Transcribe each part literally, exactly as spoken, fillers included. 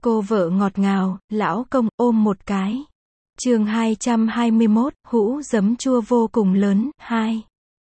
Cô vợ ngọt ngào, lão công, ôm một cái. Chương hai trăm hai mươi mốt, hũ giấm chua vô cùng lớn, hai.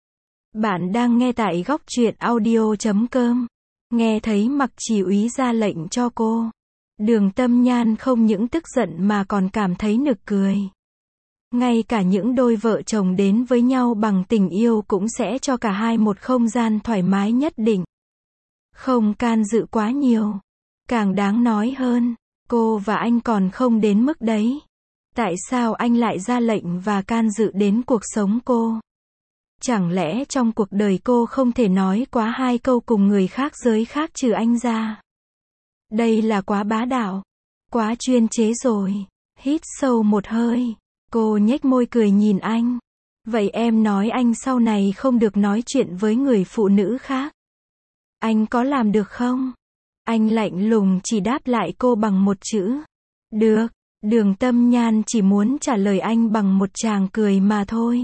Bạn đang nghe tại góc truyện audio chấm com. Nghe thấy Mặc Chỉ Úy ra lệnh cho cô. Đường Tâm Nhan không những tức giận mà còn cảm thấy nực cười. Ngay cả những đôi vợ chồng đến với nhau bằng tình yêu cũng sẽ cho cả hai một không gian thoải mái nhất định. Không can dự quá nhiều. Càng đáng nói hơn, cô và anh còn không đến mức đấy. Tại sao anh lại ra lệnh và can dự đến cuộc sống cô? Chẳng lẽ trong cuộc đời cô không thể nói quá hai câu cùng người khác giới khác trừ anh ra? Đây là quá bá đạo, quá chuyên chế rồi. Hít sâu một hơi, cô nhếch môi cười nhìn anh. Vậy em nói anh sau này không được nói chuyện với người phụ nữ khác. Anh có làm được không? Anh lạnh lùng chỉ đáp lại cô bằng một chữ. Được. Đường Tâm Nhan chỉ muốn trả lời anh bằng một tràng cười mà thôi.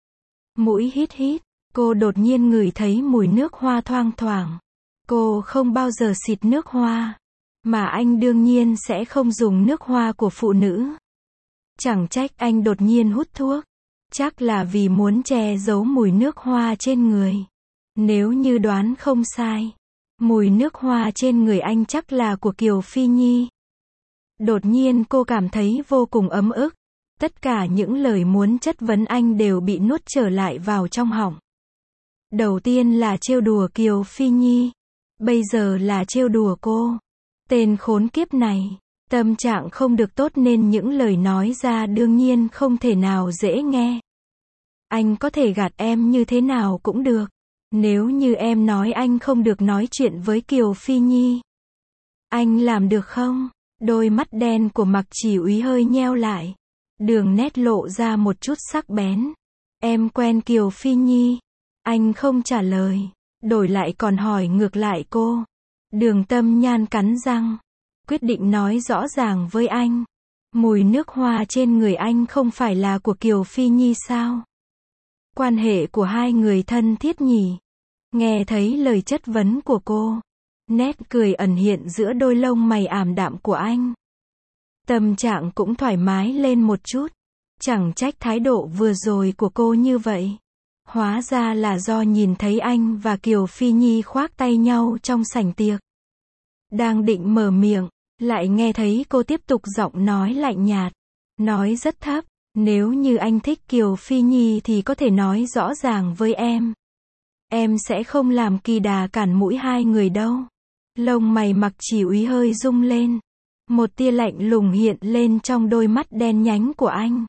Mũi hít hít, cô đột nhiên ngửi thấy mùi nước hoa thoang thoảng. Cô không bao giờ xịt nước hoa, mà anh đương nhiên sẽ không dùng nước hoa của phụ nữ. Chẳng trách anh đột nhiên hút thuốc. Chắc là vì muốn che giấu mùi nước hoa trên người. Nếu như đoán không sai, mùi nước hoa trên người anh chắc là của Kiều Phi Nhi. Đột nhiên cô cảm thấy vô cùng ấm ức. Tất cả những lời muốn chất vấn anh đều bị nuốt trở lại vào trong họng. Đầu tiên là trêu đùa Kiều Phi Nhi. Bây giờ là trêu đùa cô. Tên khốn kiếp này. Tâm trạng không được tốt nên những lời nói ra đương nhiên không thể nào dễ nghe. Anh có thể gạt em như thế nào cũng được. Nếu như em nói anh không được nói chuyện với Kiều Phi Nhi, anh làm được không? Đôi mắt đen của Mặc Chỉ Úy hơi nheo lại. Đường nét lộ ra một chút sắc bén. Em quen Kiều Phi Nhi. Anh không trả lời. Đổi lại còn hỏi ngược lại cô. Đường Tâm Nhan cắn răng. Quyết định nói rõ ràng với anh. Mùi nước hoa trên người anh không phải là của Kiều Phi Nhi sao? Quan hệ của hai người thân thiết nhỉ? Nghe thấy lời chất vấn của cô. Nét cười ẩn hiện giữa đôi lông mày ảm đạm của anh. Tâm trạng cũng thoải mái lên một chút. Chẳng trách thái độ vừa rồi của cô như vậy. Hóa ra là do nhìn thấy anh và Kiều Phi Nhi khoác tay nhau trong sảnh tiệc. Đang định mở miệng, lại nghe thấy cô tiếp tục giọng nói lạnh nhạt. Nói rất thấp, nếu như anh thích Kiều Phi Nhi thì có thể nói rõ ràng với em. Em sẽ không làm kỳ đà cản mũi hai người đâu. Lông mày Mặc Chỉ Úy hơi rung lên. Một tia lạnh lùng hiện lên trong đôi mắt đen nhánh của anh.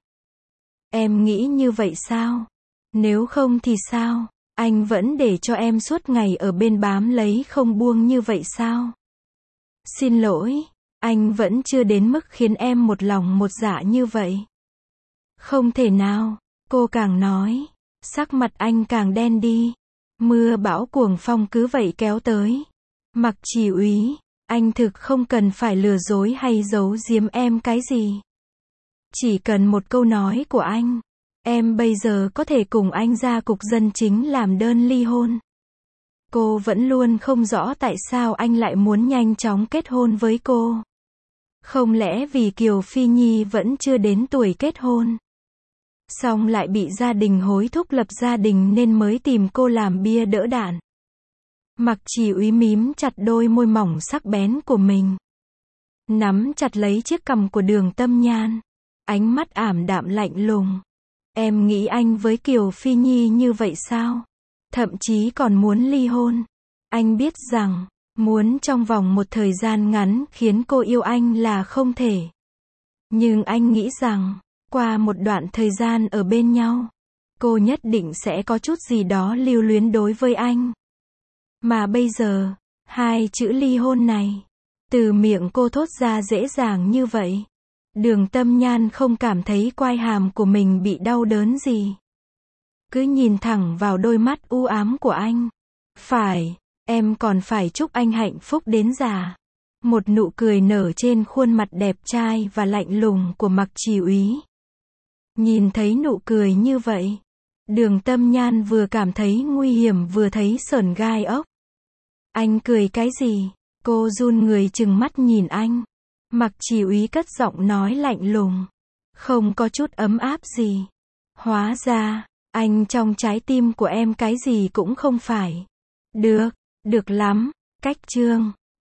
Em nghĩ như vậy sao? Nếu không thì sao? Anh vẫn để cho em suốt ngày ở bên bám lấy không buông như vậy sao? Xin lỗi, anh vẫn chưa đến mức khiến em một lòng một dạ như vậy. Không thể nào, cô càng nói, sắc mặt anh càng đen đi. Mưa bão cuồng phong cứ vậy kéo tới. Mặc Chỉ Úy, anh thực không cần phải lừa dối hay giấu giếm em cái gì. Chỉ cần một câu nói của anh, em bây giờ có thể cùng anh ra cục dân chính làm đơn ly hôn. Cô vẫn luôn không rõ tại sao anh lại muốn nhanh chóng kết hôn với cô. Không lẽ vì Kiều Phi Nhi vẫn chưa đến tuổi kết hôn, xong lại bị gia đình hối thúc lập gia đình nên mới tìm cô làm bia đỡ đạn. Mặc Chỉ Úy mím chặt đôi môi mỏng sắc bén của mình. Nắm chặt lấy chiếc cằm của Đường Tâm Nhan. Ánh mắt ảm đạm lạnh lùng. Em nghĩ anh với Kiều Phi Nhi như vậy sao? Thậm chí còn muốn ly hôn. Anh biết rằng, muốn trong vòng một thời gian ngắn khiến cô yêu anh là không thể. Nhưng anh nghĩ rằng, qua một đoạn thời gian ở bên nhau, cô nhất định sẽ có chút gì đó lưu luyến đối với anh. Mà bây giờ, hai chữ ly hôn này, từ miệng cô thốt ra dễ dàng như vậy. Đường Tâm Nhan không cảm thấy quai hàm của mình bị đau đớn gì. Cứ nhìn thẳng vào đôi mắt u ám của anh. Phải, em còn phải chúc anh hạnh phúc đến già. Một nụ cười nở trên khuôn mặt đẹp trai và lạnh lùng của Mặc Chỉ Úy. Nhìn thấy nụ cười như vậy, Đường Tâm Nhan vừa cảm thấy nguy hiểm vừa thấy sởn gai ốc. Anh cười cái gì? Cô run người trừng mắt nhìn anh. Mặc Chỉ Úy cất giọng nói lạnh lùng. Không có chút ấm áp gì. Hóa ra, anh trong trái tim của em cái gì cũng không phải. Được, được lắm, cách chương.